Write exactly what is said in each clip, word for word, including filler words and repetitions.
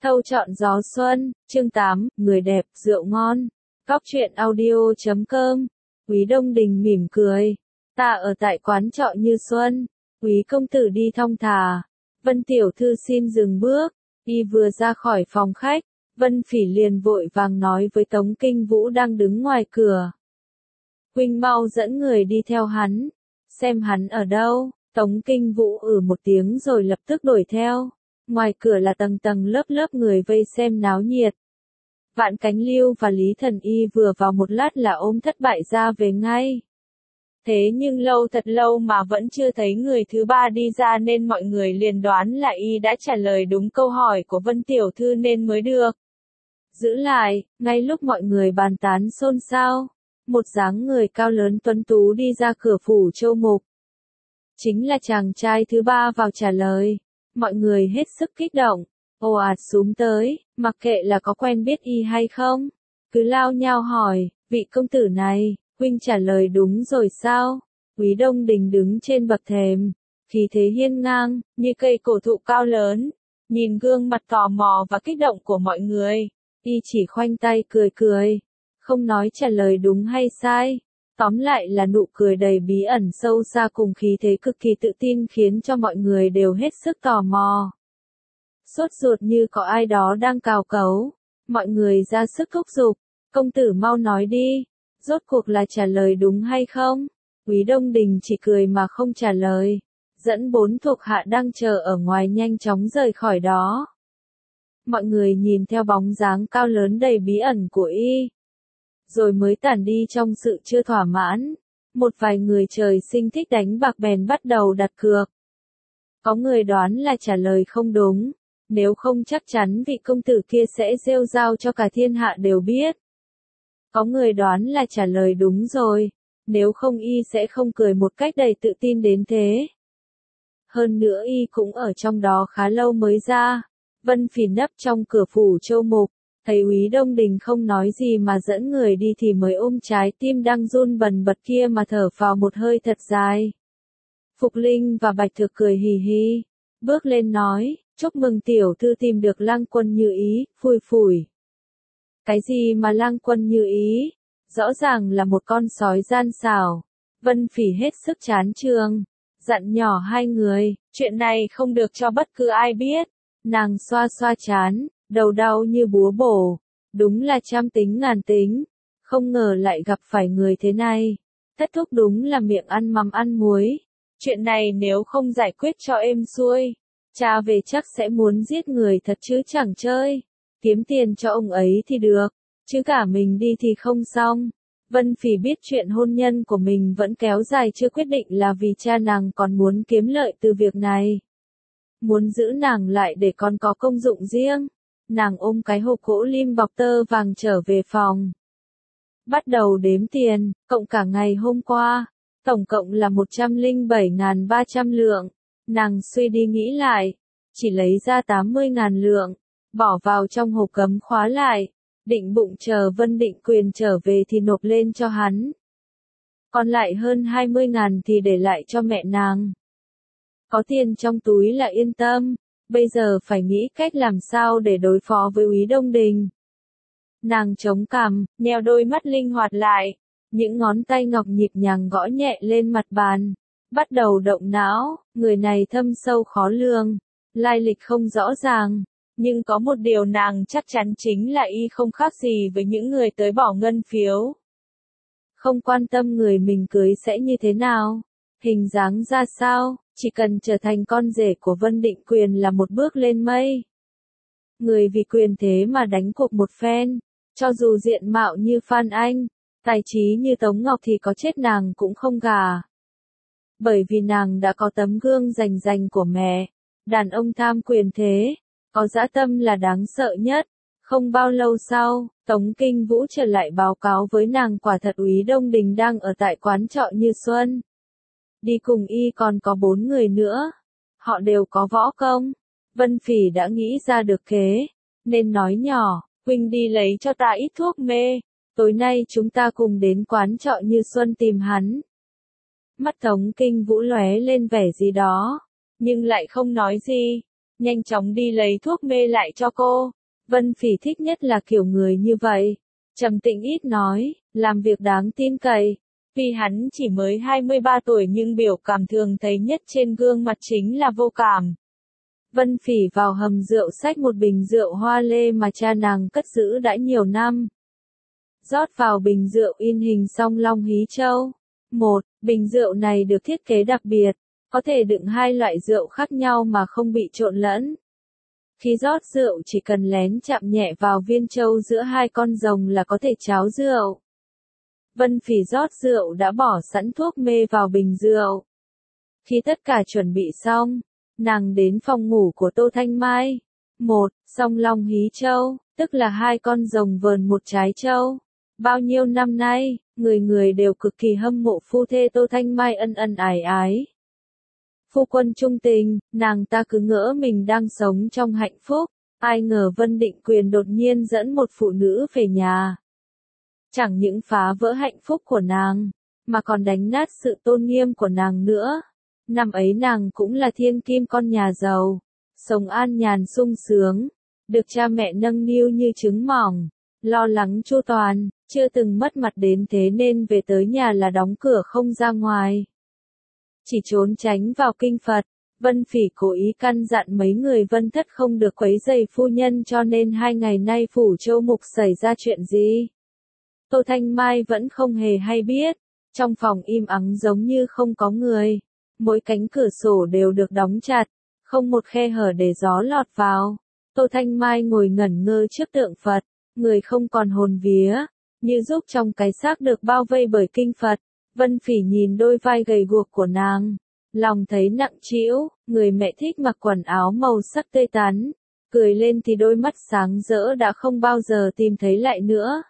Thâu chọn gió xuân, chương tám, người đẹp, rượu ngon. Góc truyện audio chấm com. Quý Đông Đình mỉm cười. Ta ở tại quán trọ Như Xuân. Quý công tử đi thong thả. Vân tiểu thư xin dừng bước. Y vừa ra khỏi phòng khách, Vân Phỉ liền vội vàng nói với Tống Kinh Vũ đang đứng ngoài cửa. Huynh mau dẫn người đi theo hắn. Xem hắn ở đâu. Tống Kinh Vũ ử một tiếng rồi lập tức đuổi theo. Ngoài cửa là tầng tầng lớp lớp người vây xem náo nhiệt. Vạn Cánh Lưu và Lý Thần Y vừa vào một lát là ôm thất bại ra về ngay. Thế nhưng lâu thật lâu mà vẫn chưa thấy người thứ ba đi ra nên mọi người liền đoán là y đã trả lời đúng câu hỏi của Vân Tiểu Thư nên mới được giữ lại. Ngay lúc mọi người bàn tán xôn xao, một dáng người cao lớn tuấn tú đi ra cửa phủ Châu Mục. Chính là chàng trai thứ ba vào trả lời. Mọi người hết sức kích động, ồ ạt xúm tới, mặc kệ là có quen biết y hay không, cứ lao nhao hỏi, vị công tử này, huynh trả lời đúng rồi sao? Quý Đông Đình đứng trên bậc thềm, khí thế hiên ngang, như cây cổ thụ cao lớn, nhìn gương mặt tò mò và kích động của mọi người, y chỉ khoanh tay cười cười, không nói trả lời đúng hay sai. Tóm lại là nụ cười đầy bí ẩn sâu xa cùng khí thế cực kỳ tự tin khiến cho mọi người đều hết sức tò mò. Sốt ruột như có ai đó đang cào cấu. Mọi người ra sức thúc giục. Công tử mau nói đi. Rốt cuộc là trả lời đúng hay không? Quý Đông Đình chỉ cười mà không trả lời. Dẫn bốn thuộc hạ đang chờ ở ngoài nhanh chóng rời khỏi đó. Mọi người nhìn theo bóng dáng cao lớn đầy bí ẩn của y. Rồi mới tản đi trong sự chưa thỏa mãn. Một vài người trời sinh thích đánh bạc bèn bắt đầu đặt cược. Có người đoán là trả lời không đúng, nếu không chắc chắn vị công tử kia sẽ rêu rao cho cả thiên hạ đều biết. Có người đoán là trả lời đúng rồi, nếu không y sẽ không cười một cách đầy tự tin đến thế. Hơn nữa y cũng ở trong đó khá lâu mới ra. Vân Phỉ nấp trong cửa phủ Châu Mục. Thấy Quý Đông Đình không nói gì mà dẫn người đi thì mới ôm trái tim đang run bần bật kia mà thở phào một hơi thật dài. Phục Linh và Bạch Thực cười hì hì, bước lên nói, chúc mừng tiểu thư tìm được lang quân như ý, phủi phủi. Cái gì mà lang quân như ý? Rõ ràng là một con sói gian xảo. Vân Phỉ hết sức chán chường, dặn nhỏ hai người, chuyện này không được cho bất cứ ai biết. Nàng xoa xoa chán. Đầu đau như búa bổ, đúng là trăm tính ngàn tính, không ngờ lại gặp phải người thế này. Thất thúc đúng là miệng ăn mắm ăn muối, chuyện này nếu không giải quyết cho êm xuôi, cha về chắc sẽ muốn giết người thật chứ chẳng chơi, kiếm tiền cho ông ấy thì được, chứ cả mình đi thì không xong. Vân Phỉ biết chuyện hôn nhân của mình vẫn kéo dài chưa quyết định là vì cha nàng còn muốn kiếm lợi từ việc này. Muốn giữ nàng lại để còn có công dụng riêng. Nàng ôm cái hộp gỗ lim bọc tơ vàng trở về phòng. Bắt đầu đếm tiền, cộng cả ngày hôm qua, tổng cộng là một trăm lẻ bảy nghìn ba trăm lượng. Nàng suy đi nghĩ lại, chỉ lấy ra tám mươi nghìn lượng, bỏ vào trong hộp cấm khóa lại, định bụng chờ Vân Định Quyền trở về thì nộp lên cho hắn. Còn lại hơn hai mươi nghìn thì để lại cho mẹ nàng. Có tiền trong túi là yên tâm. Bây giờ phải nghĩ cách làm sao để đối phó với Quý Đông Đình. Nàng chống cằm, nheo đôi mắt linh hoạt lại, những ngón tay ngọc nhịp nhàng gõ nhẹ lên mặt bàn, bắt đầu động não. Người này thâm sâu khó lường, lai lịch không rõ ràng, nhưng có một điều nàng chắc chắn chính là y không khác gì với những người tới bỏ ngân phiếu. Không quan tâm người mình cưới sẽ như thế nào, hình dáng ra sao. Chỉ cần trở thành con rể của Vân Định Quyền là một bước lên mây. Người vì quyền thế mà đánh cuộc một phen, cho dù diện mạo như Phan Anh, tài trí như Tống Ngọc thì có chết nàng cũng không gả. Bởi vì nàng đã có tấm gương rành rành của mẹ, đàn ông tham quyền thế, có dã tâm là đáng sợ nhất. Không bao lâu sau, Tống Kinh Vũ trở lại báo cáo với nàng quả thật Quý Đông Đình đang ở tại quán trọ Như Xuân. Đi cùng y còn có bốn người nữa. Họ đều có võ công. Vân Phỉ đã nghĩ ra được kế. Nên nói nhỏ, huynh đi lấy cho ta ít thuốc mê. Tối nay chúng ta cùng đến quán trọ Như Xuân tìm hắn. Mắt Tống Kinh Vũ lóe lên vẻ gì đó. Nhưng lại không nói gì. nhanh chóng đi lấy thuốc mê lại cho cô. Vân Phỉ thích nhất là kiểu người như vậy. Trầm tĩnh ít nói, làm việc đáng tin cậy. Vì hắn chỉ mới hai mươi ba tuổi nhưng biểu cảm thường thấy nhất trên gương mặt chính là vô cảm. Vân Phỉ vào hầm rượu xách một bình rượu hoa lê mà cha nàng cất giữ đã nhiều năm. Rót vào bình rượu in hình song long hí châu. Một, bình rượu này được thiết kế đặc biệt, có thể đựng hai loại rượu khác nhau mà không bị trộn lẫn. Khi rót rượu chỉ cần lén chạm nhẹ vào viên châu giữa hai con rồng là có thể cháo rượu. Vân Phỉ rót rượu đã bỏ sẵn thuốc mê vào bình rượu. Khi tất cả chuẩn bị xong, nàng đến phòng ngủ của Tô Thanh Mai. Một, song long hí châu, tức là hai con rồng vờn một trái châu. Bao nhiêu năm nay, người người đều cực kỳ hâm mộ phu thê Tô Thanh Mai ân ân ái ái. Phu quân trung tình, nàng ta cứ ngỡ mình đang sống trong hạnh phúc, ai ngờ Vân Định Quyền đột nhiên dẫn một phụ nữ về nhà. Chẳng những phá vỡ hạnh phúc của nàng, mà còn đánh nát sự tôn nghiêm của nàng nữa. Năm ấy nàng cũng là thiên kim con nhà giàu, sống an nhàn sung sướng, được cha mẹ nâng niu như trứng mỏng, lo lắng chu toàn, chưa từng mất mặt đến thế nên về tới nhà là đóng cửa không ra ngoài. Chỉ trốn tránh vào kinh Phật, Vân Phỉ cố ý căn dặn mấy người Vân Thất không được quấy rầy phu nhân cho nên hai ngày nay Phủ Châu Mục xảy ra chuyện gì. Tô Thanh Mai vẫn không hề hay biết, trong phòng im ắng giống như không có người, mỗi cánh cửa sổ đều được đóng chặt, không một khe hở để gió lọt vào. Tô Thanh Mai ngồi ngẩn ngơ trước tượng Phật, người không còn hồn vía, như giúp trong cái xác được bao vây bởi kinh Phật. Vân Phỉ nhìn đôi vai gầy guộc của nàng, lòng thấy nặng trĩu, người mẹ thích mặc quần áo màu sắc tươi tắn, cười lên thì đôi mắt sáng rỡ đã không bao giờ tìm thấy lại nữa.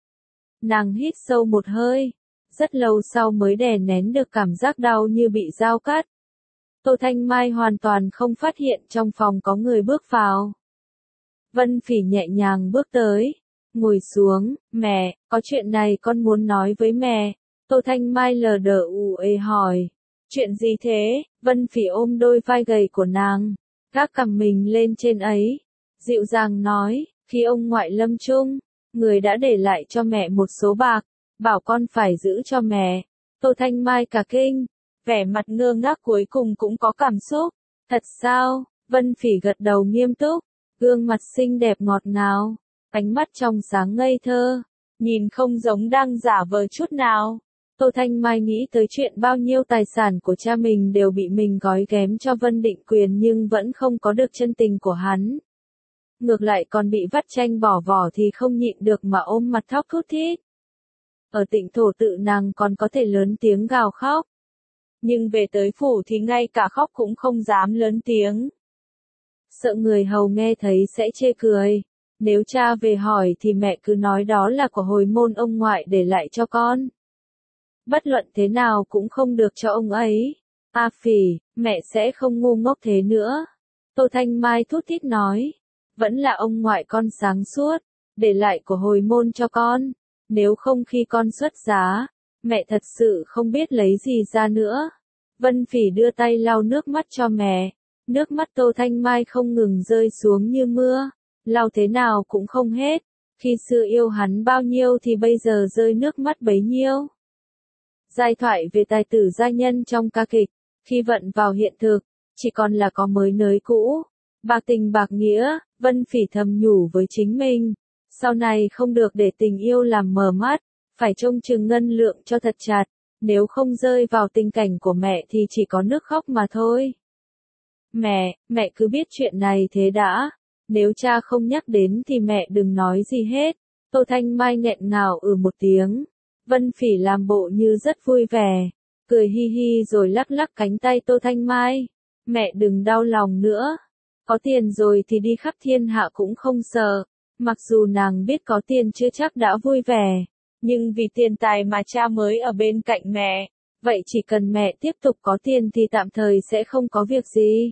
Nàng hít sâu một hơi, rất lâu sau mới đè nén được cảm giác đau như bị dao cắt. Tô Thanh Mai hoàn toàn không phát hiện trong phòng có người bước vào. Vân Phỉ nhẹ nhàng bước tới, ngồi xuống, mẹ, có chuyện này con muốn nói với mẹ. Tô Thanh Mai lờ đờ ù ê hỏi, chuyện gì thế? Vân Phỉ ôm đôi vai gầy của nàng, gác cằm mình lên trên ấy, dịu dàng nói, khi ông ngoại lâm chung, người đã để lại cho mẹ một số bạc, bảo con phải giữ cho mẹ. Tô Thanh Mai cả kinh, vẻ mặt ngơ ngác cuối cùng cũng có cảm xúc. Thật sao? Vân Phỉ gật đầu nghiêm túc, gương mặt xinh đẹp ngọt ngào, ánh mắt trong sáng ngây thơ, nhìn không giống đang giả vờ chút nào. Tô Thanh Mai nghĩ tới chuyện bao nhiêu tài sản của cha mình đều bị mình gói ghém cho Vân Định Quyền nhưng vẫn không có được chân tình của hắn. Ngược lại còn bị vắt chanh bỏ vỏ thì không nhịn được mà ôm mặt khóc thút thít. Ở Tịnh Thổ Tự nàng còn có thể lớn tiếng gào khóc. Nhưng về tới phủ thì ngay cả khóc cũng không dám lớn tiếng. Sợ người hầu nghe thấy sẽ chê cười. Nếu cha về hỏi thì mẹ cứ nói đó là của hồi môn ông ngoại để lại cho con. Bất luận thế nào cũng không được cho ông ấy. A Phỉ, mẹ sẽ không ngu ngốc thế nữa. Tô Thanh Mai thút thít nói. Vẫn là ông ngoại con sáng suốt, để lại của hồi môn cho con. Nếu không khi con xuất giá, mẹ thật sự không biết lấy gì ra nữa. Vân Phỉ đưa tay lau nước mắt cho mẹ. Nước mắt Tô Thanh Mai không ngừng rơi xuống như mưa. Lau thế nào cũng không hết. Khi xưa yêu hắn bao nhiêu thì bây giờ rơi nước mắt bấy nhiêu. Giai thoại về tài tử gia nhân trong ca kịch, khi vận vào hiện thực, chỉ còn là có mới nới cũ. Bạc tình bạc nghĩa, Vân Phỉ thầm nhủ với chính mình. Sau này không được để tình yêu làm mờ mắt, phải trông chừng ngân lượng cho thật chặt, nếu không rơi vào tình cảnh của mẹ thì chỉ có nước khóc mà thôi. Mẹ, mẹ cứ biết chuyện này thế đã, nếu cha không nhắc đến thì mẹ đừng nói gì hết. Tô Thanh Mai nghẹn ngào ừ một tiếng, Vân Phỉ làm bộ như rất vui vẻ, cười hi hi rồi lắc lắc cánh tay Tô Thanh Mai. Mẹ đừng đau lòng nữa, có tiền rồi thì đi khắp thiên hạ cũng không sợ. Mặc dù nàng biết có tiền chưa chắc đã vui vẻ, nhưng vì tiền tài mà cha mới ở bên cạnh mẹ, vậy chỉ cần mẹ tiếp tục có tiền thì tạm thời sẽ không có việc gì.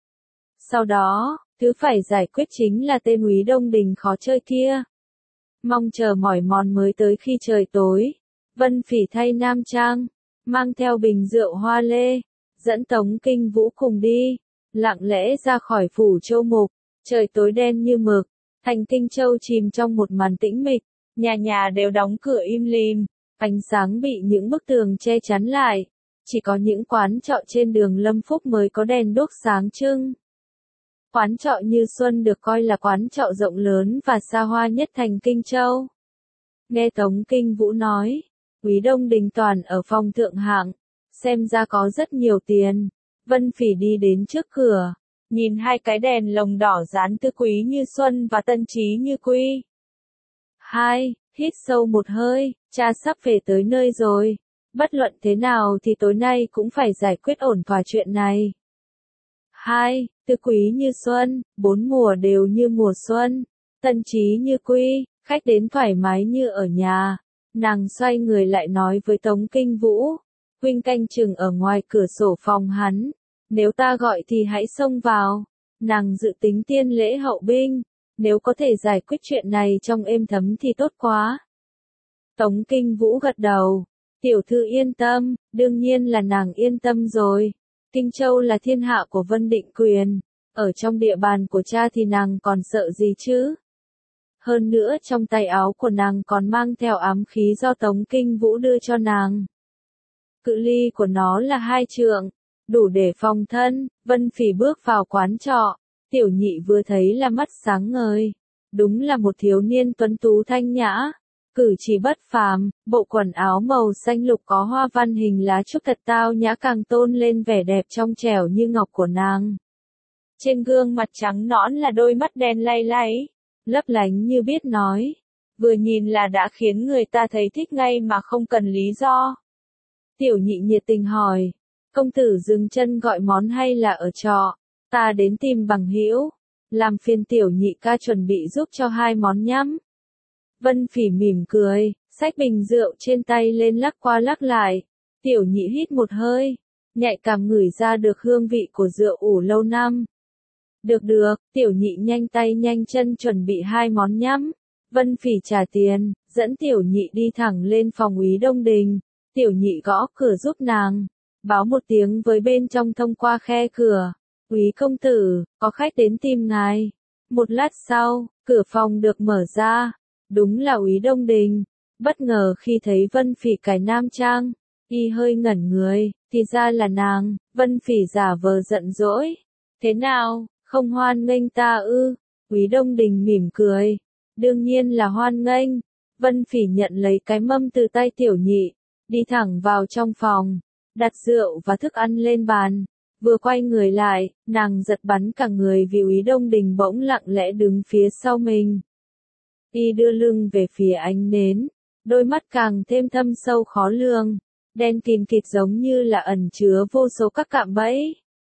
Sau đó, thứ phải giải quyết chính là tên úy Đông Đình khó chơi kia. Mong chờ mỏi mòn mới tới khi trời tối, Vân Phỉ thay nam trang, mang theo bình rượu hoa lê, dẫn Tống Kinh Vũ cùng đi. lặng lẽ ra khỏi phủ Châu Mục, trời tối đen như mực, thành Kinh Châu chìm trong một màn tĩnh mịch, nhà nhà đều đóng cửa im lìm, ánh sáng bị những bức tường che chắn lại, chỉ có những quán trọ trên đường Lâm Phúc mới có đèn đuốc sáng trưng. Quán trọ Như Xuân được coi là quán trọ rộng lớn và xa hoa nhất thành Kinh Châu. Nghe Tống Kinh Vũ nói, Quý Đông Đình toàn ở phòng thượng hạng, xem ra có rất nhiều tiền. Vân Phỉ đi đến trước cửa, nhìn hai cái đèn lồng đỏ dán Tư Quý Như Xuân và Tân Chí Như Quy. Hai, hít sâu một hơi, cha sắp về tới nơi rồi. Bất luận thế nào thì tối nay cũng phải giải quyết ổn thỏa chuyện này. Hai, Tư Quý Như Xuân, bốn mùa đều như mùa xuân. Tân Chí Như Quy, khách đến thoải mái như ở nhà. Nàng xoay người lại nói với Tống Kinh Vũ, huynh canh chừng ở ngoài cửa sổ phòng hắn. Nếu ta gọi thì hãy xông vào. Nàng dự tính tiên lễ hậu binh. Nếu có thể giải quyết chuyện này trong êm thấm thì tốt quá. Tống Kinh Vũ gật đầu. Tiểu thư yên tâm, đương nhiên là nàng yên tâm rồi. Kinh Châu là thiên hạ của Vân Định Quyền. Ở trong địa bàn của cha thì nàng còn sợ gì chứ? Hơn nữa trong tay áo của nàng còn mang theo ám khí do Tống Kinh Vũ đưa cho nàng. Cự ly của nó là hai trượng, đủ để phòng thân. Vân Phỉ bước vào quán trọ, tiểu nhị vừa thấy là mắt sáng ngời. Đúng là một thiếu niên tuấn tú thanh nhã, cử chỉ bất phàm, bộ quần áo màu xanh lục có hoa văn hình lá trúc thật tao nhã càng tôn lên vẻ đẹp trong trẻo như ngọc của nàng. Trên gương mặt trắng nõn là đôi mắt đen lay láy, lấp lánh như biết nói, vừa nhìn là đã khiến người ta thấy thích ngay mà không cần lý do. Tiểu nhị nhiệt tình hỏi, công tử dừng chân gọi món hay là ở trọ? Ta đến tìm bằng hữu, làm phiền tiểu nhị ca chuẩn bị giúp cho hai món nhắm. Vân Phỉ mỉm cười, xách bình rượu trên tay lên lắc qua lắc lại. Tiểu nhị hít một hơi, nhạy cảm ngửi ra được hương vị của rượu ủ lâu năm. Được được, tiểu nhị nhanh tay nhanh chân chuẩn bị hai món nhắm. Vân Phỉ trả tiền, dẫn tiểu nhị đi thẳng lên phòng Úy Đông Đình. Tiểu nhị gõ cửa giúp nàng, báo một tiếng với bên trong thông qua khe cửa. Úy công tử, có khách đến tìm ngài. Một lát sau, cửa phòng được mở ra. Đúng là Úy Đông Đình. Bất ngờ khi thấy Vân Phỉ cài nam trang, y hơi ngẩn người, thì ra là nàng. Vân Phỉ giả vờ giận dỗi. Thế nào, không hoan nghênh ta ư? Úy Đông Đình mỉm cười. Đương nhiên là hoan nghênh. Vân Phỉ nhận lấy cái mâm từ tay tiểu nhị, đi thẳng vào trong phòng, đặt rượu và thức ăn lên bàn. Vừa quay người lại, nàng giật bắn cả người vì Úy Đông Đình bỗng lặng lẽ đứng phía sau mình. Y đưa lưng về phía ánh nến, đôi mắt càng thêm thâm sâu khó lường, đen kìn kịt giống như là ẩn chứa vô số các cạm bẫy.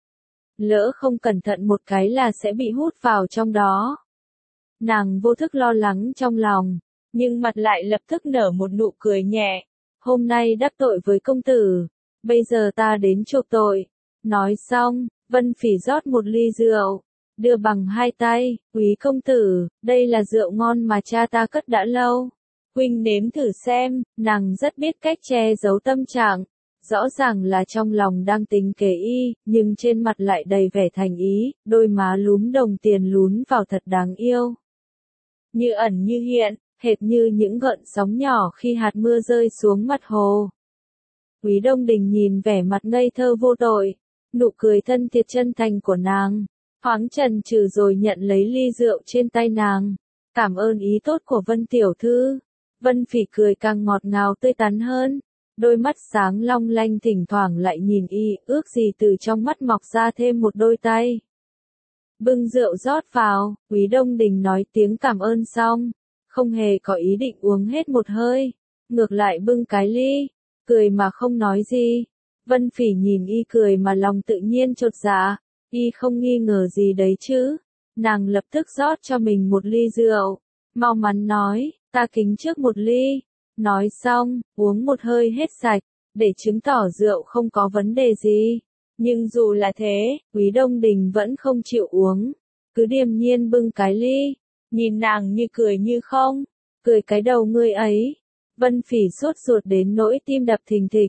Lỡ không cẩn thận một cái là sẽ bị hút vào trong đó. Nàng vô thức lo lắng trong lòng, nhưng mặt lại lập tức nở một nụ cười nhẹ. Hôm nay đắc tội với công tử, bây giờ ta đến chuộc tội. Nói xong, Vân Phỉ rót một ly rượu, đưa bằng hai tay. Úy công tử, đây là rượu ngon mà cha ta cất đã lâu. Huynh nếm thử xem. Nàng rất biết cách che giấu tâm trạng. Rõ ràng là trong lòng đang tính kế y, nhưng trên mặt lại đầy vẻ thành ý, đôi má lúm đồng tiền lún vào thật đáng yêu. Như ẩn như hiện, hệt như những gợn sóng nhỏ khi hạt mưa rơi xuống mặt hồ. Úy Đông Đình nhìn vẻ mặt ngây thơ vô tội, nụ cười thân thiệt chân thành của nàng, thoáng chần chừ rồi nhận lấy ly rượu trên tay nàng. Cảm ơn ý tốt của Vân tiểu thư. Vân Phỉ cười càng ngọt ngào tươi tắn hơn, đôi mắt sáng long lanh thỉnh thoảng lại nhìn y, ước gì từ trong mắt mọc ra thêm một đôi tay. Bưng rượu rót vào, Úy Đông Đình nói tiếng cảm ơn xong, không hề có ý định uống hết một hơi, ngược lại bưng cái ly, cười mà không nói gì. Vân Phỉ nhìn y cười mà lòng tự nhiên chột dạ, y không nghi ngờ gì đấy chứ. Nàng lập tức rót cho mình một ly rượu, mau mắn nói, ta kính trước một ly. Nói xong, uống một hơi hết sạch, để chứng tỏ rượu không có vấn đề gì. Nhưng dù là thế, Úy Đông Đình vẫn không chịu uống, cứ điềm nhiên bưng cái ly, nhìn nàng như cười như không, cười cái đầu ngươi ấy. Vân Phỉ sốt ruột đến nỗi tim đập thình thịch,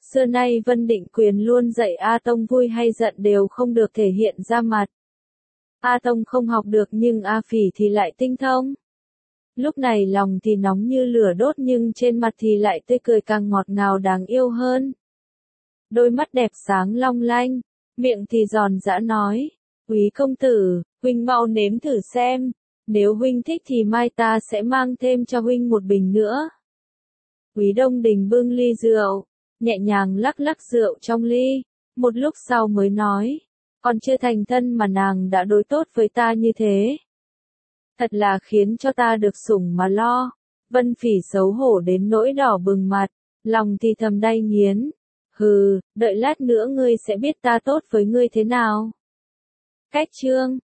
Xưa nay Vân Định Quyền luôn dạy A Tông vui hay giận đều không được thể hiện ra mặt. A Tông không học được nhưng A Phỉ thì lại tinh thông. Lúc này lòng thì nóng như lửa đốt nhưng trên mặt thì lại tươi cười càng ngọt ngào đáng yêu hơn. Đôi mắt đẹp sáng long lanh, miệng thì giòn giã nói, Quý công tử, huynh mau nếm thử xem, nếu huynh thích thì mai ta sẽ mang thêm cho huynh một bình nữa. Quý Đông Đình bưng ly rượu, nhẹ nhàng lắc lắc rượu trong ly, một lúc sau mới nói, còn chưa thành thân mà nàng đã đối tốt với ta như thế. Thật là khiến cho ta được sủng mà lo. Vân Phỉ xấu hổ đến nỗi đỏ bừng mặt, lòng thì thầm đay nghiến. Hừ, đợi lát nữa ngươi sẽ biết ta tốt với ngươi thế nào. Cách chương